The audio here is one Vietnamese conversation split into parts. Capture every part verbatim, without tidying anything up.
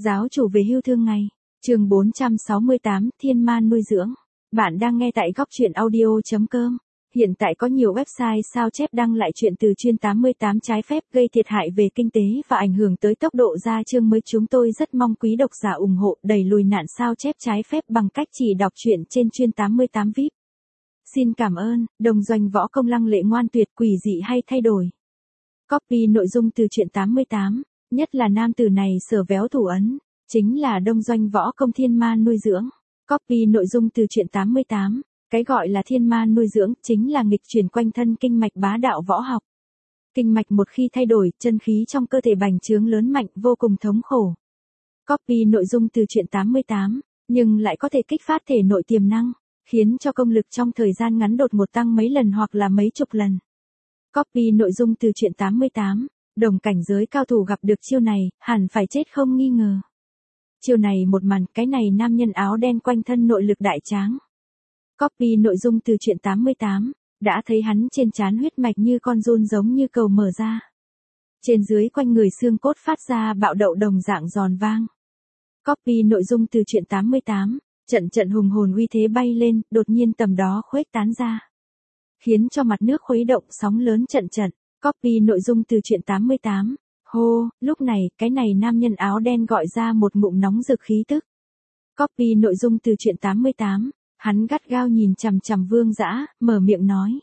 Giáo chủ về hưu thương ngày. Chương bốn trăm sáu mươi tám, Thiên Ma nuôi dưỡng. Bạn đang nghe tại góc truyện audio chấm com. Hiện tại có nhiều website sao chép đăng lại chuyện từ chuyên tám mươi tám trái phép gây thiệt hại về kinh tế và ảnh hưởng tới tốc độ ra chương mới. Chúng tôi rất mong quý độc giả ủng hộ đẩy lùi nạn sao chép trái phép bằng cách chỉ đọc truyện trên chuyên tám mươi tám vi ai pi. Xin cảm ơn. Đồng doanh võ công lăng lệ ngoan tuyệt, quỷ dị hay thay đổi. Copy nội dung từ truyện tám mươi tám, nhất là nam tử này sở véo thủ ấn, chính là đông doanh võ công thiên ma nuôi dưỡng. Copy nội dung từ truyện tám mươi tám, cái gọi là thiên ma nuôi dưỡng chính là nghịch chuyển quanh thân kinh mạch bá đạo võ học. Kinh mạch một khi thay đổi, chân khí trong cơ thể bành trướng lớn mạnh, vô cùng thống khổ. Copy nội dung từ truyện tám mươi tám, nhưng lại có thể kích phát thể nội tiềm năng, khiến cho công lực trong thời gian ngắn đột ngột tăng mấy lần hoặc là mấy chục lần. Copy nội dung từ truyện tám mươi tám, đồng cảnh giới cao thủ gặp được chiêu này, hẳn phải chết không nghi ngờ. Chiêu này một màn, cái này nam nhân áo đen quanh thân nội lực đại tráng. Copy nội dung từ truyện tám mươi tám, đã thấy hắn trên trán huyết mạch như con giun giống như cầu mở ra. Trên dưới quanh người xương cốt phát ra bạo đậu đồng dạng giòn vang. Copy nội dung từ truyện tám mươi tám, trận trận hùng hồn uy thế bay lên, đột nhiên tầm đó khuếch tán ra, khiến cho mặt nước khuấy động, sóng lớn trận trận. Copy nội dung từ truyện tám mươi tám. Hô, lúc này, cái này nam nhân áo đen gọi ra một ngụm nóng rực khí tức. Copy nội dung từ truyện tám mươi tám. Hắn gắt gao nhìn chằm chằm Vương Dã, mở miệng nói: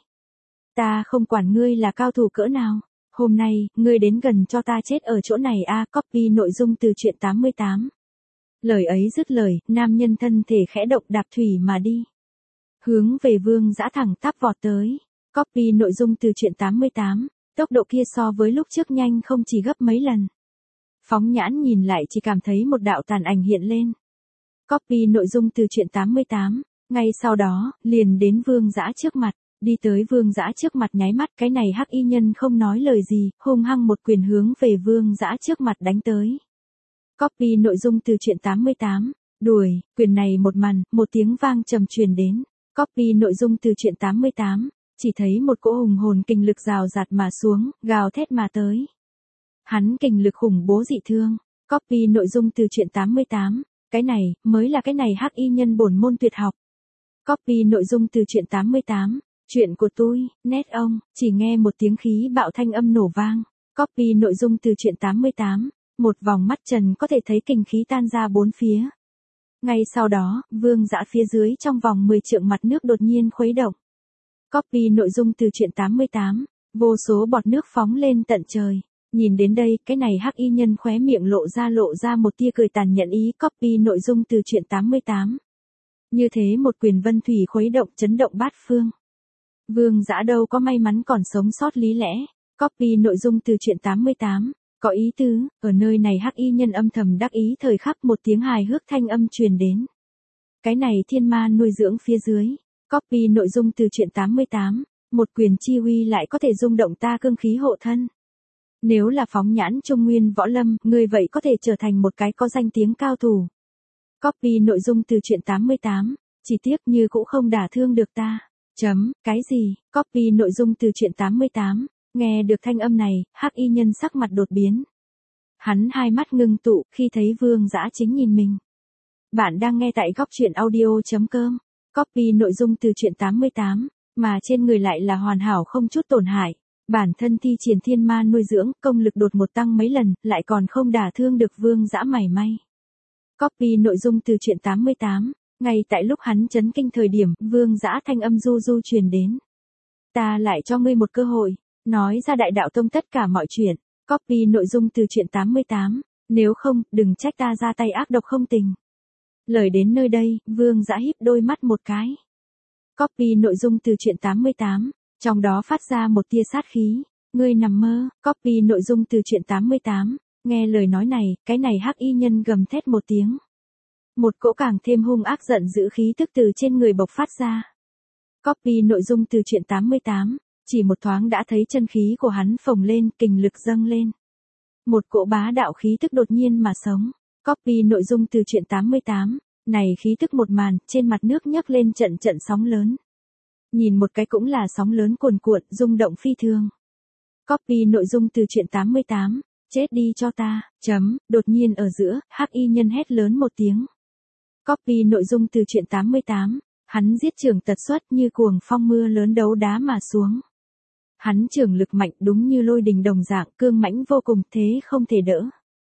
"Ta không quản ngươi là cao thủ cỡ nào, hôm nay, ngươi đến gần cho ta chết ở chỗ này a." À, copy nội dung từ truyện tám mươi tám. Lời ấy dứt lời, nam nhân thân thể khẽ động đạp thủy mà đi, hướng về Vương Dã thẳng tắp vọt tới. Copy nội dung từ truyện tám mươi tám, tốc độ kia so với lúc trước nhanh không chỉ gấp mấy lần. Phóng nhãn nhìn lại chỉ cảm thấy một đạo tàn ảnh hiện lên. Copy nội dung từ truyện tám mươi tám, ngay sau đó, liền đến Vương Dã trước mặt, đi tới Vương Dã trước mặt nháy mắt, cái này hắc y nhân không nói lời gì, hung hăng một quyền hướng về Vương Dã trước mặt đánh tới. Copy nội dung từ truyện tám mươi tám, đuổi, quyền này một màn, một tiếng vang trầm truyền đến. Copy nội dung từ truyện tám mươi tám, chỉ thấy một cỗ hùng hồn kinh lực rào rạt mà xuống, gào thét mà tới. Hắn kinh lực khủng bố dị thương. Copy nội dung từ truyện tám mươi tám, cái này, mới là cái này hắc y nhân bổn môn tuyệt học. Copy nội dung từ truyện tám mươi tám, chuyện của tôi, nét ông, chỉ nghe một tiếng khí bạo thanh âm nổ vang. Copy nội dung từ truyện tám mươi tám, một vòng mắt trần có thể thấy kinh khí tan ra bốn phía. Ngay sau đó, Vương Dã phía dưới trong vòng mười trượng mặt nước đột nhiên khuấy động. Copy nội dung từ truyện tám mươi tám, vô số bọt nước phóng lên tận trời. Nhìn đến đây, cái này hắc y nhân khóe miệng lộ ra lộ ra một tia cười tàn nhẫn ý. Copy nội dung từ truyện tám mươi tám. Như thế một quyền vân thủy khuấy động chấn động bát phương. Vương Dã đâu có may mắn còn sống sót lý lẽ. Copy nội dung từ truyện tám mươi tám, có ý tứ, ở nơi này hắc y nhân âm thầm đắc ý thời khắc một tiếng hài hước thanh âm truyền đến. Cái này thiên ma nuôi dưỡng phía dưới. Copy nội dung từ truyện tám mươi tám, một quyền chi uy lại có thể rung động ta cương khí hộ thân. Nếu là phóng nhãn Trung Nguyên võ lâm, người vậy có thể trở thành một cái có danh tiếng cao thủ. Copy nội dung từ truyện tám mươi tám, chỉ tiếc như cũng không đả thương được ta. Chấm, cái gì? Copy nội dung từ truyện tám mươi tám, nghe được thanh âm này, hắc y nhân sắc mặt đột biến. Hắn hai mắt ngưng tụ khi thấy Vương Dã chính nhìn mình. Bạn đang nghe tại góc truyện audio chấm com. Copy nội dung từ truyện tám mươi tám, mà trên người lại là hoàn hảo không chút tổn hại. Bản thân thi triển thiên ma nuôi dưỡng, công lực đột một tăng mấy lần, lại còn không đả thương được Vương Dã mảy may. Copy nội dung từ truyện tám mươi tám, ngay tại lúc hắn chấn kinh thời điểm, Vương Dã thanh âm du du truyền đến. Ta lại cho ngươi một cơ hội, nói ra đại đạo tông tất cả mọi chuyện. Copy nội dung từ truyện tám mươi tám, nếu không, đừng trách ta ra tay ác độc không tình. Lời đến nơi đây, Vương Dã híp đôi mắt một cái. Copy nội dung từ truyện tám mươi tám, trong đó phát ra một tia sát khí. Ngươi nằm mơ. Copy nội dung từ truyện tám mươi tám, nghe lời nói này, cái này hắc y nhân gầm thét một tiếng. Một cỗ càng thêm hung ác giận dữ khí tức từ trên người bộc phát ra. Copy nội dung từ truyện tám mươi tám, chỉ một thoáng đã thấy chân khí của hắn phồng lên, kình lực dâng lên. Một cỗ bá đạo khí tức đột nhiên mà sống. Copy nội dung từ truyện tám mươi tám, này khí tức một màn, trên mặt nước nhấc lên trận trận sóng lớn. Nhìn một cái cũng là sóng lớn cuồn cuộn, rung động phi thường. Copy nội dung từ truyện tám mươi tám, Chết đi cho ta, chấm, đột nhiên ở giữa, hắc y nhân hét lớn một tiếng. Copy nội dung từ truyện tám mươi tám, hắn giết trưởng tật xuất như cuồng phong mưa lớn đấu đá mà xuống. Hắn trưởng lực mạnh đúng như lôi đình đồng dạng, cương mãnh vô cùng, thế không thể đỡ.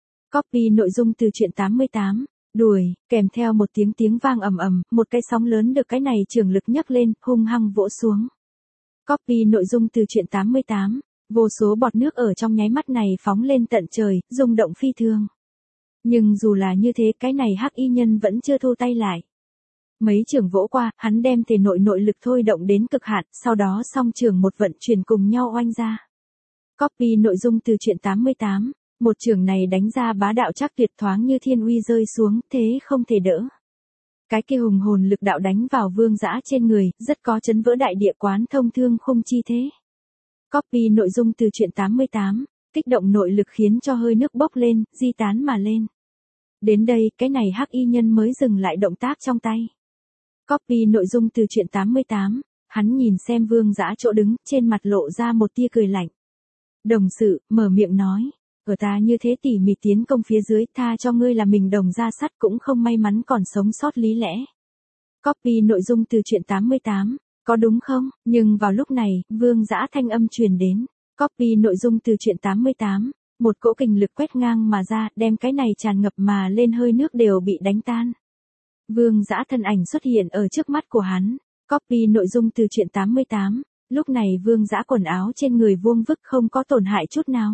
Copy nội dung từ truyện tám mươi tám, đuổi, kèm theo một tiếng tiếng vang ầm ầm, một cái sóng lớn được cái này trưởng lực nhấc lên, hung hăng vỗ xuống. Copy nội dung từ truyện tám mươi tám, vô số bọt nước ở trong nháy mắt này phóng lên tận trời, rung động phi thường. Nhưng dù là như thế, cái này hắc y nhân vẫn chưa thu tay lại. Mấy trường vỗ qua, hắn đem thể nội nội lực thôi động đến cực hạn, sau đó song trường một vận chuyển cùng nhau oanh ra. Copy nội dung từ truyện tám mươi tám, một trường này đánh ra bá đạo chắc tuyệt, thoáng như thiên uy rơi xuống, thế không thể đỡ. Cái kia hùng hồn lực đạo đánh vào Vương Dã trên người, rất có chấn vỡ đại địa, quán thông thương khung chi thế. Copy nội dung từ truyện tám mươi tám, kích động nội lực khiến cho hơi nước bốc lên, di tán mà lên. Đến đây, cái này hắc y nhân mới dừng lại động tác trong tay. Copy nội dung từ truyện tám mươi tám, hắn nhìn xem Vương Dã chỗ đứng, trên mặt lộ ra một tia cười lạnh. Đồng sự, mở miệng nói, ở ta như thế tỉ mỉ tiến công phía dưới, tha cho ngươi là mình đồng ra sắt cũng không may mắn còn sống sót lý lẽ. Copy nội dung từ truyện tám mươi tám, có đúng không? Nhưng vào lúc này, Vương Dã thanh âm truyền đến. Copy nội dung từ truyện tám mươi tám, một cỗ kình lực quét ngang mà ra, đem cái này tràn ngập mà lên hơi nước đều bị đánh tan. Vương Dã thân ảnh xuất hiện ở trước mắt của hắn. Copy nội dung từ truyện tám mươi tám, lúc này Vương Dã quần áo trên người vuông vức không có tổn hại chút nào.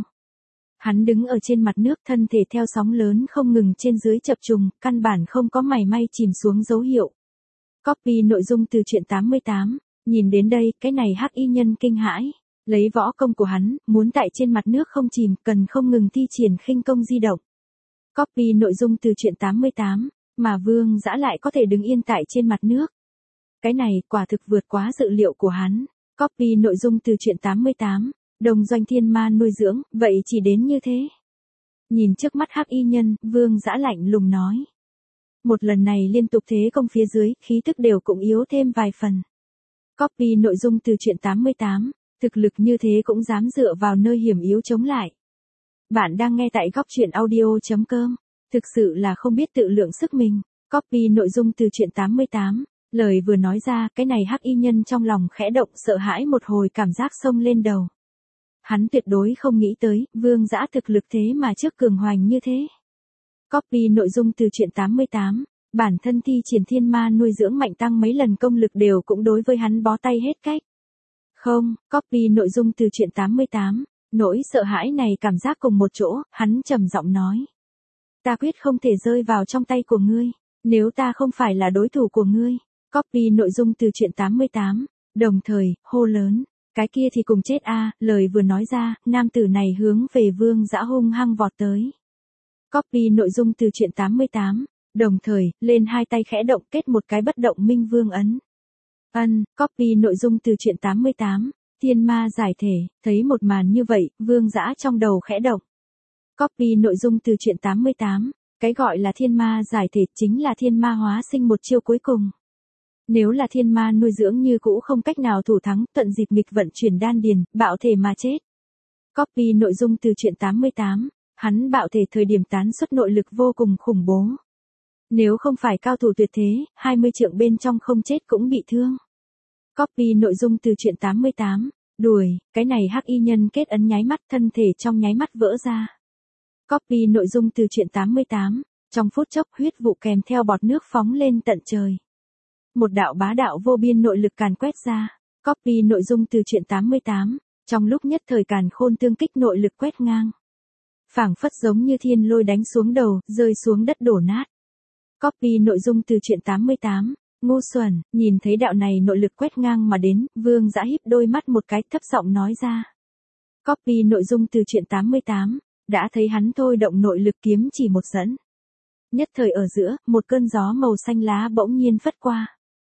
Hắn đứng ở trên mặt nước, thân thể theo sóng lớn không ngừng trên dưới chập trùng, căn bản không có mảy may chìm xuống dấu hiệu. Copy nội dung từ truyện tám mươi tám, nhìn đến đây, cái này hắc y nhân kinh hãi. Lấy võ công của hắn, muốn tại trên mặt nước không chìm, cần không ngừng thi triển khinh công di động. Copy nội dung từ truyện tám mươi tám, mà Vương Dã lại có thể đứng yên tại trên mặt nước. Cái này quả thực vượt quá dự liệu của hắn. Copy nội dung từ truyện tám mươi tám, đồng doanh thiên ma nuôi dưỡng, vậy chỉ đến như thế. Nhìn trước mắt hắc y nhân, Vương Dã lạnh lùng nói. Một lần này liên tục thế công phía dưới, khí tức đều cũng yếu thêm vài phần. Copy nội dung từ truyện tám mươi tám, thực lực như thế cũng dám dựa vào nơi hiểm yếu chống lại. Bạn đang nghe tại góc truyện audio chấm com, thực sự là không biết tự lượng sức mình. Copy nội dung từ truyện tám mươi tám, lời vừa nói ra, cái này hắc y nhân trong lòng khẽ động, sợ hãi một hồi, cảm giác xông lên đầu. Hắn tuyệt đối không nghĩ tới, Vương Dã thực lực thế mà trước cường hoành như thế. Copy nội dung từ truyện tám mươi tám, bản thân thi triển thiên ma nuôi dưỡng mạnh tăng mấy lần công lực đều cũng đối với hắn bó tay hết cách. Không, copy nội dung từ truyện tám mươi tám, nỗi sợ hãi này cảm giác cùng một chỗ, hắn trầm giọng nói. Ta quyết không thể rơi vào trong tay của ngươi, nếu ta không phải là đối thủ của ngươi. Copy nội dung từ truyện tám mươi tám, đồng thời, hô lớn, cái kia thì cùng chết a. Lời vừa nói ra, nam tử này hướng về Vương Dã hung hăng vọt tới. Copy nội dung từ truyện tám mươi tám, đồng thời, lên hai tay khẽ động kết một cái bất động minh vương ấn. Ân, copy nội dung từ truyện tám mươi tám, thiên ma giải thể, thấy một màn như vậy, Vương Dã trong đầu khẽ động. Copy nội dung từ truyện tám mươi tám, cái gọi là thiên ma giải thể chính là thiên ma hóa sinh một chiêu cuối cùng. Nếu là thiên ma nuôi dưỡng như cũ không cách nào thủ thắng, tận dịp nghịch vận chuyển đan điền, bạo thể mà chết. Copy nội dung từ truyện tám mươi tám, hắn bạo thể thời điểm tán xuất nội lực vô cùng khủng bố. Nếu không phải cao thủ tuyệt thế, hai mươi trượng bên trong không chết cũng bị thương. Copy nội dung từ truyện tám mươi tám, đuổi, cái này hắc y nhân kết ấn nháy mắt, thân thể trong nháy mắt vỡ ra. Copy nội dung từ truyện tám mươi tám, trong phút chốc huyết vụ kèm theo bọt nước phóng lên tận trời. Một đạo bá đạo vô biên nội lực càn quét ra. Copy nội dung từ truyện tám mươi tám, trong lúc nhất thời càn khôn tương kích nội lực quét ngang. Phảng phất giống như thiên lôi đánh xuống đầu, rơi xuống đất đổ nát. Copy nội dung từ truyện tám mươi tám, ngu xuẩn, nhìn thấy đạo này nội lực quét ngang mà đến, Vương Dã híp đôi mắt một cái, thấp giọng nói ra. Copy nội dung từ truyện tám mươi tám, đã thấy hắn thôi động nội lực kiếm chỉ một dẫn. Nhất thời ở giữa, một cơn gió màu xanh lá bỗng nhiên phất qua.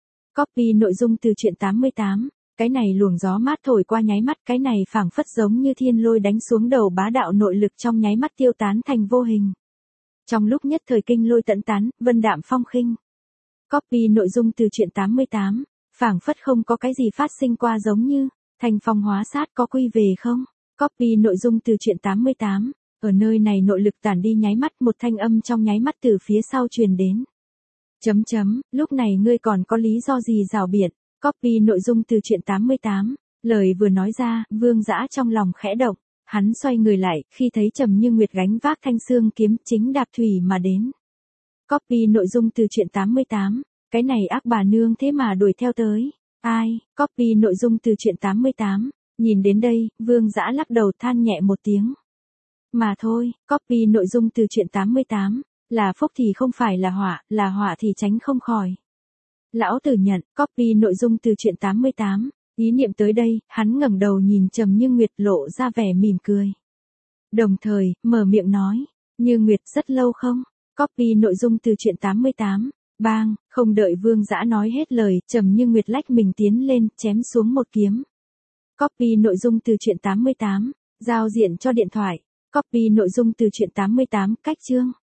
Copy nội dung từ truyện tám mươi tám, cái này luồng gió mát thổi qua nháy mắt, cái này phảng phất giống như thiên lôi đánh xuống đầu, bá đạo nội lực trong nháy mắt tiêu tán thành vô hình. Trong lúc nhất thời kinh lôi tận tán, vân đạm phong khinh. Copy nội dung từ truyện tám mươi tám, phảng phất không có cái gì phát sinh qua, giống như thành phong hóa sát, có quy về không? Copy nội dung từ truyện tám mươi tám, Ở nơi này nội lực tản đi nháy mắt, một thanh âm trong nháy mắt từ phía sau truyền đến. Chấm chấm, lúc này ngươi còn có lý do gì rào biện? Copy nội dung từ truyện tám mươi tám. Lời vừa nói ra, Vương Dã trong lòng khẽ động. Hắn xoay người lại, khi thấy Trầm Như Nguyệt gánh vác thanh xương kiếm chính đạp thủy mà đến. Copy nội dung từ truyện tám mươi tám. Cái này ác bà nương thế mà đuổi theo tới. Ai? Copy nội dung từ truyện tám mươi tám. Nhìn đến đây, Vương Dã lắc đầu than nhẹ một tiếng. Mà thôi, copy nội dung từ truyện tám mươi tám. Là phúc thì không phải là họa, là họa thì tránh không khỏi. Lão tử nhận, copy nội dung từ truyện tám mươi tám. Ý niệm tới đây, hắn ngẩng đầu nhìn Trầm Như Nguyệt lộ ra vẻ mỉm cười. Đồng thời, mở miệng nói, Như Nguyệt rất lâu không? Copy nội dung từ truyện tám mươi tám. Bang, không đợi Vương Dã nói hết lời, Trầm Như Nguyệt lách mình tiến lên, chém xuống một kiếm. Copy nội dung từ truyện tám mươi tám. Giao diện cho điện thoại. Copy nội dung từ truyện tám mươi tám, cách chương.